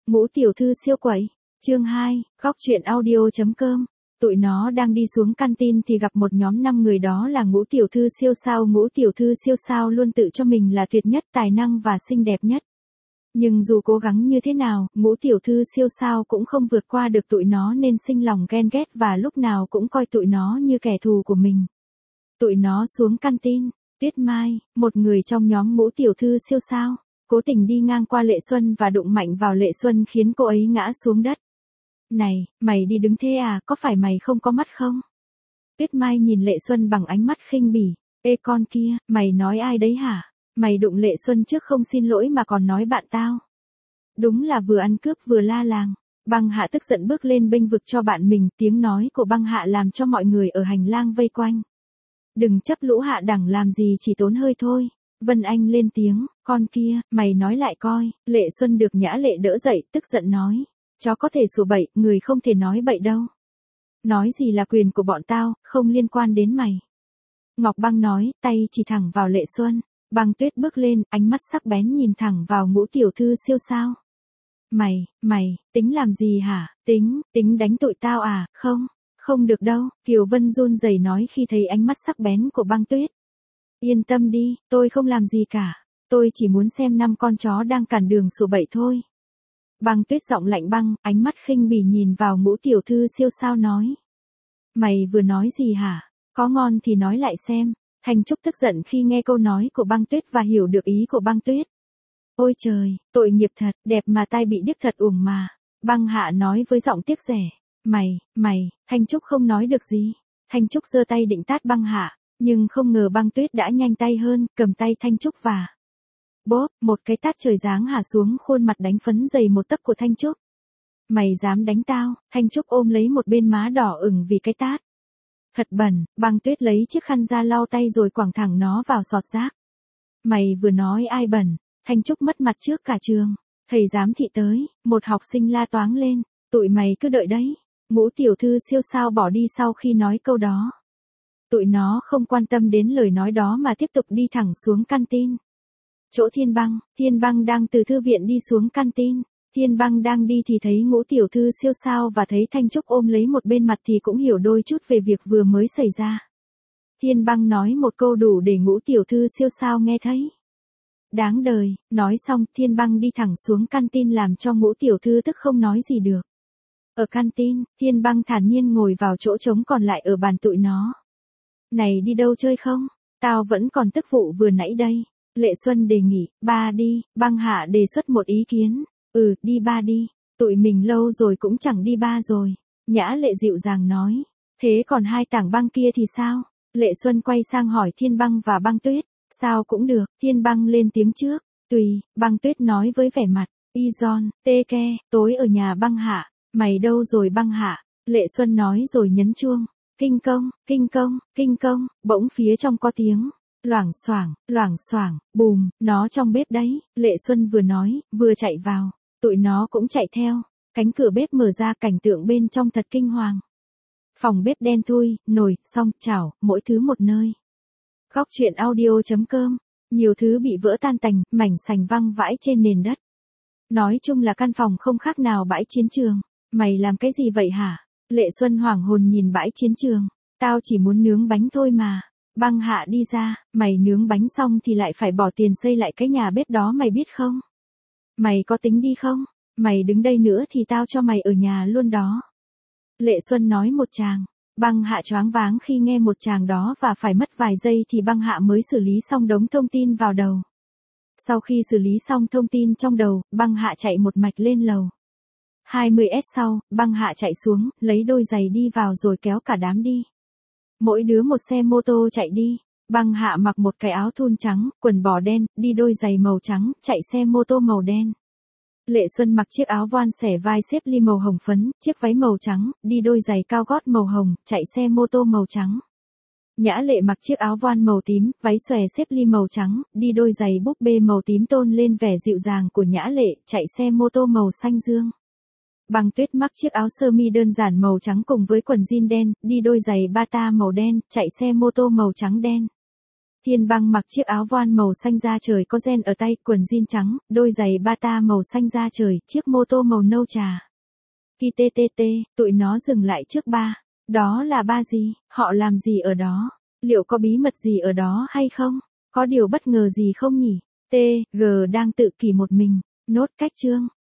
Ngũ tiểu thư siêu quẩy. Chương 2, góc truyện audio.com. Tụi nó đang đi xuống canteen thì gặp một nhóm 5 người, đó là Ngũ tiểu thư siêu sao. Ngũ tiểu thư siêu sao luôn tự cho mình là tuyệt nhất, tài năng và xinh đẹp nhất. Nhưng dù cố gắng như thế nào, Ngũ tiểu thư siêu sao cũng không vượt qua được tụi nó nên sinh lòng ghen ghét và lúc nào cũng coi tụi nó như kẻ thù của mình. Tụi nó xuống canteen, Tuyết Mai, một người trong nhóm Ngũ tiểu thư siêu sao, cố tình đi ngang qua Lệ Xuân và đụng mạnh vào Lệ Xuân khiến cô ấy ngã xuống đất. Này, mày đi đứng thế à, có phải mày không có mắt không? Tuyết Mai nhìn Lệ Xuân bằng ánh mắt khinh bỉ. Ê con kia, mày nói ai đấy hả? Mày đụng Lệ Xuân trước không xin lỗi mà còn nói bạn tao. Đúng là vừa ăn cướp vừa la làng. Băng Hạ tức giận bước lên bênh vực cho bạn mình, tiếng nói của Băng Hạ làm cho mọi người ở hành lang vây quanh. Đừng chấp lũ hạ đẳng làm gì, chỉ tốn hơi thôi. Vân Anh lên tiếng, con kia, mày nói lại coi. Lệ Xuân được Nhã Lệ đỡ dậy, tức giận nói. Chó có thể sủa bậy, người không thể nói bậy đâu. Nói gì là quyền của bọn tao, không liên quan đến mày. Ngọc Băng nói, tay chỉ thẳng vào Lệ Xuân. Băng Tuyết bước lên, ánh mắt sắc bén nhìn thẳng vào Ngũ tiểu thư siêu sao. Mày, tính làm gì hả? Tính đánh tụi tao à? Không được đâu, Kiều Vân run rẩy nói khi thấy ánh mắt sắc bén của Băng Tuyết. Yên tâm đi, tôi không làm gì cả. Tôi chỉ muốn xem 5 con chó đang cản đường sủa bậy thôi. Băng Tuyết giọng lạnh băng, ánh mắt khinh bỉ nhìn vào Ngũ tiểu thư siêu sao nói. Mày vừa nói gì hả? Có ngon thì nói lại xem. Thanh Trúc tức giận khi nghe câu nói của Băng Tuyết và hiểu được ý của Băng Tuyết. Ôi trời, tội nghiệp thật, đẹp mà tai bị điếc thật uổng mà. Băng Hạ nói với giọng tiếc rẻ. Mày, Thanh Trúc không nói được gì. Thanh Trúc giơ tay định tát Băng Hạ, nhưng không ngờ Băng Tuyết đã nhanh tay hơn, cầm tay Thanh Trúc và bóp, một cái tát trời giáng hạ xuống khuôn mặt đánh phấn dày một tấc của Thanh Trúc. Mày dám đánh tao? Thanh Trúc ôm lấy một bên má đỏ ửng vì cái tát. Thật bẩn. Băng Tuyết lấy chiếc khăn ra lau tay rồi quẳng thẳng nó vào sọt rác. Mày vừa nói ai bẩn? Thanh Trúc mất mặt trước cả trường. Thầy giám thị tới, một học sinh la toáng lên. Tụi mày cứ đợi đấy. Ngũ tiểu thư siêu sao bỏ đi sau khi nói câu đó. Tụi nó không quan tâm đến lời nói đó mà tiếp tục đi thẳng xuống canteen. Chỗ Thiên Băng đang từ thư viện đi xuống canteen. Thiên Băng đang đi thì thấy Ngũ tiểu thư siêu sao và thấy Thanh Trúc ôm lấy một bên mặt thì cũng hiểu đôi chút về việc vừa mới xảy ra. Thiên Băng nói một câu đủ để Ngũ tiểu thư siêu sao nghe thấy. Đáng đời, nói xong Thiên Băng đi thẳng xuống canteen làm cho Ngũ tiểu thư tức không nói gì được. Ở canteen, Thiên Băng thản nhiên ngồi vào chỗ trống còn lại ở bàn tụi nó. Này đi đâu chơi không? Tao vẫn còn tức vụ vừa nãy đây. Lệ Xuân đề nghị, ba đi. Băng Hạ đề xuất một ý kiến. Đi ba đi. Tụi mình lâu rồi cũng chẳng đi ba rồi. Nhã Lệ dịu dàng nói. Thế còn 2 tảng băng kia thì sao? Lệ Xuân quay sang hỏi Thiên Băng và Băng Tuyết. Sao cũng được. Thiên Băng lên tiếng trước. Tùy. Băng Tuyết nói với vẻ mặt. Izon, tê ke, tối ở nhà Băng Hạ. Mày đâu rồi Băng Hạ? Lệ Xuân nói rồi nhấn chuông. Kinh công, bỗng phía trong có tiếng. Loảng xoảng, bùm, nó trong bếp đấy. Lệ Xuân vừa nói, vừa chạy vào. Tụi nó cũng chạy theo. Cánh cửa bếp mở ra, cảnh tượng bên trong thật kinh hoàng. Phòng bếp đen thui, nồi, xong, chảo, mỗi thứ một nơi. Góc truyện audio.com. Nhiều thứ bị vỡ tan tành, mảnh sành văng vãi trên nền đất. Nói chung là căn phòng không khác nào bãi chiến trường. Mày làm cái gì vậy hả? Lệ Xuân hoảng hồn nhìn bãi chiến trường. Tao chỉ muốn nướng bánh thôi mà. Băng Hạ đi ra, mày nướng bánh xong thì lại phải bỏ tiền xây lại cái nhà bếp đó mày biết không? Mày có tính đi không? Mày đứng đây nữa thì tao cho mày ở nhà luôn đó. Lệ Xuân nói một tràng. Băng Hạ choáng váng khi nghe một tràng đó và phải mất vài giây thì Băng Hạ mới xử lý xong đống thông tin vào đầu. Sau khi xử lý xong thông tin trong đầu, Băng Hạ chạy một mạch lên lầu. 20s sau, Băng Hạ chạy xuống, lấy đôi giày đi vào rồi kéo cả đám đi. Mỗi đứa một xe mô tô chạy đi. Băng Hạ mặc một cái áo thun trắng, quần bò đen, đi đôi giày màu trắng, chạy xe mô tô màu đen. Lệ Xuân mặc chiếc áo voan xẻ vai xếp ly màu hồng phấn, chiếc váy màu trắng, đi đôi giày cao gót màu hồng, chạy xe mô tô màu trắng. Nhã Lệ mặc chiếc áo voan màu tím, váy xòe xếp ly màu trắng, đi đôi giày búp bê màu tím tôn lên vẻ dịu dàng của Nhã Lệ, chạy xe mô tô màu xanh dương. Băng Tuyết mặc chiếc áo sơ mi đơn giản màu trắng cùng với quần jean đen, đi đôi giày bata màu đen, chạy xe mô tô màu trắng đen. Thiên Băng mặc chiếc áo voan màu xanh da trời có ren ở tay, quần jean trắng, đôi giày bata màu xanh da trời, chiếc mô tô màu nâu trà. Khi tụi nó dừng lại trước bar. Đó là bar gì? Họ làm gì ở đó? Liệu có bí mật gì ở đó hay không? Có điều bất ngờ gì không nhỉ? G đang tự kỷ một mình. Nốt cách chương.